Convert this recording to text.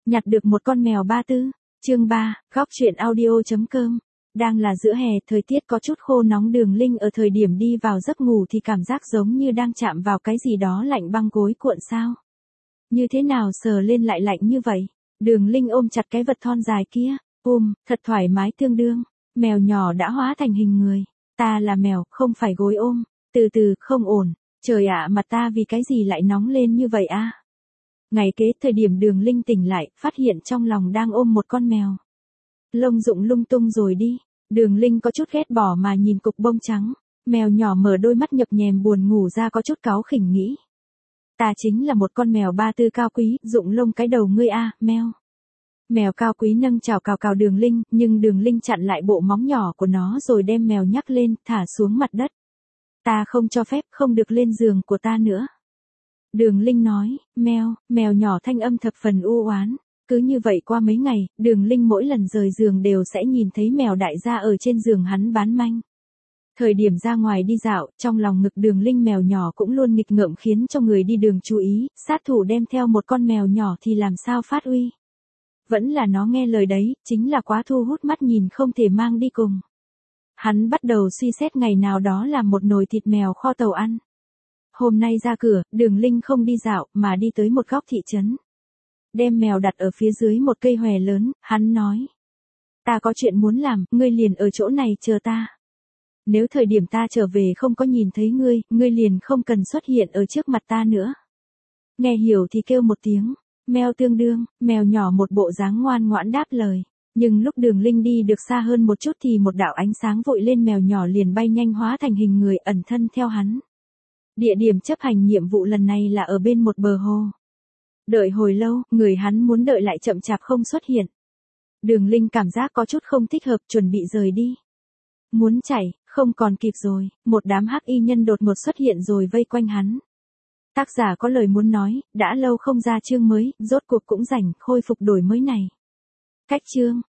Nhặt được một con mèo ba tư. Chương 3, góc truyện audio.com. Đang là giữa hè, thời tiết có chút khô nóng, Đường Linh ở thời điểm đi vào giấc ngủ thì cảm giác giống như đang chạm vào cái gì đó lạnh băng, gối cuộn sao. Như thế nào sờ lên lại lạnh như vậy? Đường Linh ôm chặt cái vật thon dài kia, thật thoải mái tương đương. Mèo nhỏ đã hóa thành hình người. Ta là mèo, không phải gối ôm. Từ từ, không ổn. Trời ạ, mặt ta vì cái gì lại nóng lên như vậy a? Ngày kế, thời điểm Đường Linh tỉnh lại, phát hiện trong lòng đang ôm một con mèo. Lông rụng lung tung rồi đi. Đường Linh có chút ghét bỏ mà nhìn cục bông trắng. Mèo nhỏ mở đôi mắt nhập nhèm buồn ngủ ra, có chút cáu khỉnh nghĩ. Ta chính là một con mèo ba tư cao quý, rụng lông cái đầu ngươi a, meo. Mèo cao quý nâng chào cào Đường Linh, nhưng Đường Linh chặn lại bộ móng nhỏ của nó rồi đem mèo nhắc lên, thả xuống mặt đất. Ta không cho phép, không được lên giường của ta nữa. Đường Linh nói, mèo nhỏ thanh âm thập phần u oán. Cứ như vậy qua mấy ngày, Đường Linh mỗi lần rời giường đều sẽ nhìn thấy mèo đại gia ở trên giường hắn bán manh. Thời điểm ra ngoài đi dạo, trong lòng ngực Đường Linh mèo nhỏ cũng luôn nghịch ngợm khiến cho người đi đường chú ý, sát thủ đem theo một con mèo nhỏ thì làm sao phát uy. Vẫn là nó nghe lời đấy, chính là quá thu hút mắt nhìn, không thể mang đi cùng. Hắn bắt đầu suy xét ngày nào đó làm một nồi thịt mèo kho tàu ăn. Hôm nay ra cửa, Đường Linh không đi dạo mà đi tới một góc thị trấn. Đem mèo đặt ở phía dưới một cây hòe lớn, hắn nói. Ta có chuyện muốn làm, ngươi liền ở chỗ này chờ ta. Nếu thời điểm ta trở về không có nhìn thấy ngươi, ngươi liền không cần xuất hiện ở trước mặt ta nữa. Nghe hiểu thì kêu một tiếng, meo tương đương, mèo nhỏ một bộ dáng ngoan ngoãn đáp lời. Nhưng lúc Đường Linh đi được xa hơn một chút thì một đạo ánh sáng vội lên, mèo nhỏ liền bay nhanh hóa thành hình người ẩn thân theo hắn. Địa điểm chấp hành nhiệm vụ lần này là ở bên một bờ hồ. Đợi hồi lâu, người hắn muốn đợi lại chậm chạp không xuất hiện. Đường Linh cảm giác có chút không thích hợp, chuẩn bị rời đi. Muốn chạy, không còn kịp rồi, một đám hắc y nhân đột ngột xuất hiện rồi vây quanh hắn. Tác giả có lời muốn nói, đã lâu không ra chương mới, rốt cuộc cũng rảnh khôi phục đổi mới này. Cách chương,